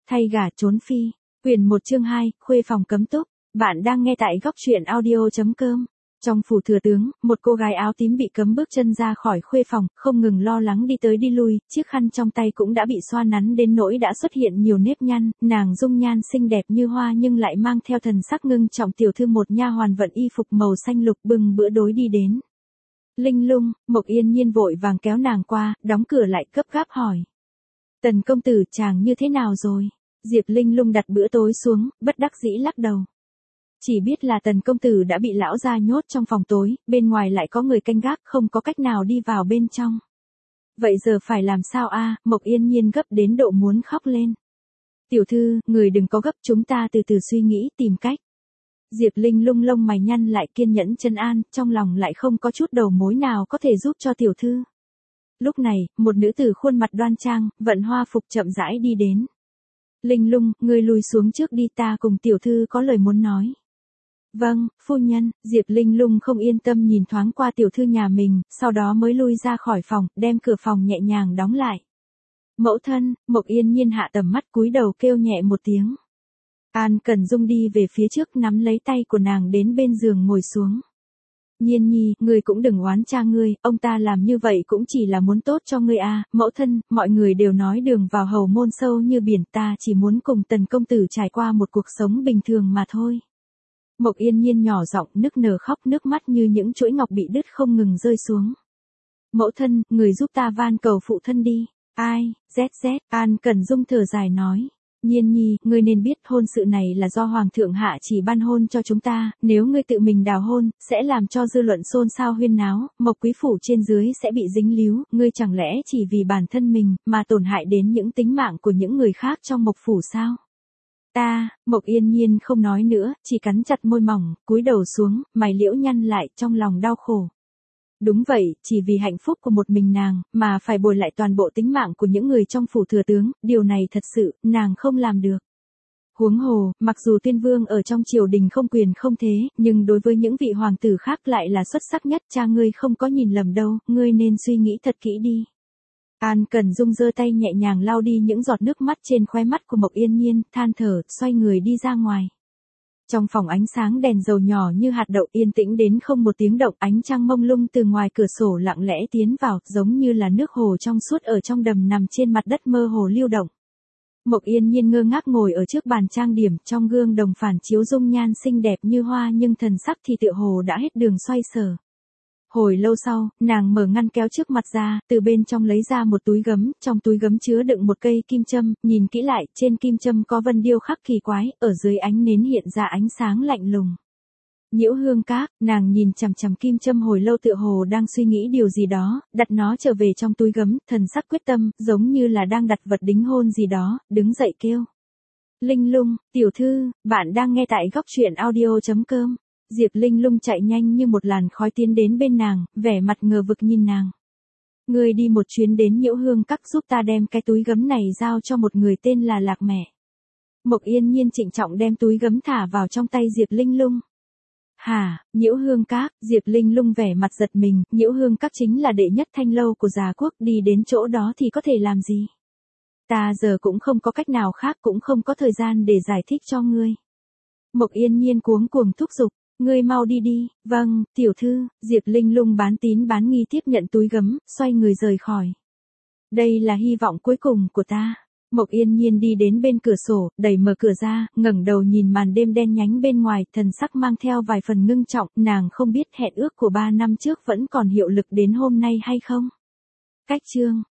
Thay gả trốn phi. Quyển 1 chương 2, khuê phòng cấm túc. Bạn đang nghe tại góc truyện audio.com. Trong phủ thừa tướng, một cô gái áo tím bị cấm bước chân ra khỏi khuê phòng, không ngừng lo lắng đi tới đi lui, chiếc khăn trong tay cũng đã bị xoa nắn đến nỗi đã xuất hiện nhiều nếp nhăn, nàng dung nhan xinh đẹp như hoa nhưng lại mang theo thần sắc ngưng trọng. Tiểu thư một nha hoàn vận y phục màu xanh lục bưng bữa đối đi đến. Linh Lung, Mộc Yên Nhiên vội vàng kéo nàng qua, đóng cửa lại gấp gáp hỏi. Tần công tử chàng như thế nào rồi? Diệp Linh Lung đặt bữa tối xuống, bất đắc dĩ lắc đầu. Chỉ biết là tần công tử đã bị lão gia nhốt trong phòng tối, bên ngoài lại có người canh gác, không có cách nào đi vào bên trong. Vậy giờ phải làm sao a? Mộc Yên Nhiên gấp đến độ muốn khóc lên. Tiểu thư, người đừng có gấp, chúng ta từ từ suy nghĩ tìm cách. Diệp Linh Lung lông mày nhăn lại kiên nhẫn trấn an, trong lòng lại không có chút đầu mối nào có thể giúp cho tiểu thư. Lúc này, một nữ tử khuôn mặt đoan trang, vận hoa phục chậm rãi đi đến. Linh Lung, ngươi lùi xuống trước đi, ta cùng tiểu thư có lời muốn nói. Vâng, phu nhân. Diệp Linh Lung không yên tâm nhìn thoáng qua tiểu thư nhà mình, sau đó mới lui ra khỏi phòng, đem cửa phòng nhẹ nhàng đóng lại. Mẫu thân. Mộc Yên Nhiên hạ tầm mắt cúi đầu kêu nhẹ một tiếng. An Cẩn Dung đi về phía trước nắm lấy tay của nàng đến bên giường ngồi xuống. Nhiên Nhi, ngươi cũng đừng oán cha ngươi, ông ta làm như vậy cũng chỉ là muốn tốt cho ngươi a. Mẫu thân, mọi người đều nói đường vào hầu môn sâu như biển, ta chỉ muốn cùng tần công tử trải qua một cuộc sống bình thường mà thôi. Mộc Yên Nhiên nhỏ giọng nức nở khóc, nước mắt như những chuỗi ngọc bị đứt không ngừng rơi xuống. Mẫu thân, người giúp ta van cầu phụ thân đi. Ai? ZZ. An Cẩn Dung thở dài nói. Nhiên Nhi, ngươi nên biết hôn sự này là do Hoàng thượng hạ chỉ ban hôn cho chúng ta, nếu ngươi tự mình đào hôn, sẽ làm cho dư luận xôn xao huyên náo, Mộc quý phủ trên dưới sẽ bị dính líu, ngươi chẳng lẽ chỉ vì bản thân mình, mà tổn hại đến những tính mạng của những người khác trong Mộc phủ sao? Mộc Yên Nhiên không nói nữa, chỉ cắn chặt môi mỏng, cúi đầu xuống, mày liễu nhăn lại, trong lòng đau khổ. Đúng vậy, chỉ vì hạnh phúc của một mình nàng, mà phải bồi lại toàn bộ tính mạng của những người trong phủ thừa tướng, điều này thật sự, nàng không làm được. Huống hồ, mặc dù Tuyên Vương ở trong triều đình không quyền không thế, nhưng đối với những vị hoàng tử khác lại là xuất sắc nhất, cha ngươi không có nhìn lầm đâu, ngươi nên suy nghĩ thật kỹ đi. An Cẩn Dung giơ tay nhẹ nhàng lau đi những giọt nước mắt trên khóe mắt của Mộc Yên Nhiên, than thở, xoay người đi ra ngoài. Trong phòng ánh sáng đèn dầu nhỏ như hạt đậu, yên tĩnh đến không một tiếng động, ánh trăng mông lung từ ngoài cửa sổ lặng lẽ tiến vào, giống như là nước hồ trong suốt ở trong đầm nằm trên mặt đất mơ hồ lưu động. Mộc Yên Nhiên ngơ ngác ngồi ở trước bàn trang điểm, trong gương đồng phản chiếu dung nhan xinh đẹp như hoa nhưng thần sắc thì tựa hồ đã hết đường xoay sở. Hồi lâu sau, nàng mở ngăn kéo trước mặt ra, từ bên trong lấy ra một túi gấm, trong túi gấm chứa đựng một cây kim châm, nhìn kỹ lại, trên kim châm có vân điêu khắc kỳ quái, ở dưới ánh nến hiện ra ánh sáng lạnh lùng. Nhiễu Hương Các, nàng nhìn chằm chằm kim châm hồi lâu tựa hồ đang suy nghĩ điều gì đó, đặt nó trở về trong túi gấm, thần sắc quyết tâm, giống như là đang đặt vật đính hôn gì đó, đứng dậy kêu. Linh Lung, tiểu thư, bạn đang nghe tại góc truyện audio.com. Diệp Linh Lung chạy nhanh như một làn khói tiến đến bên nàng, vẻ mặt ngờ vực nhìn nàng. Ngươi đi một chuyến đến Nhiễu Hương Các giúp ta đem cái túi gấm này giao cho một người tên là Lạc Mẹ. Mộc Yên Nhiên trịnh trọng đem túi gấm thả vào trong tay Diệp Linh Lung. Hả? Nhiễu Hương Các? Diệp Linh Lung vẻ mặt giật mình, Nhiễu Hương Các chính là đệ nhất thanh lâu của Già Quốc, đi đến chỗ đó thì có thể làm gì? Ta giờ cũng không có cách nào khác, cũng không có thời gian để giải thích cho ngươi. Mộc Yên Nhiên cuống cuồng thúc giục. Ngươi mau đi đi. Vâng, tiểu thư. Diệp Linh Lung bán tín bán nghi tiếp nhận túi gấm, xoay người rời khỏi. Đây là hy vọng cuối cùng của ta. Mộc Yên Nhiên đi đến bên cửa sổ, đẩy mở cửa ra, ngẩng đầu nhìn màn đêm đen nhánh bên ngoài, thần sắc mang theo vài phần ngưng trọng, nàng không biết hẹn ước của 3 năm trước vẫn còn hiệu lực đến hôm nay hay không. Cách chương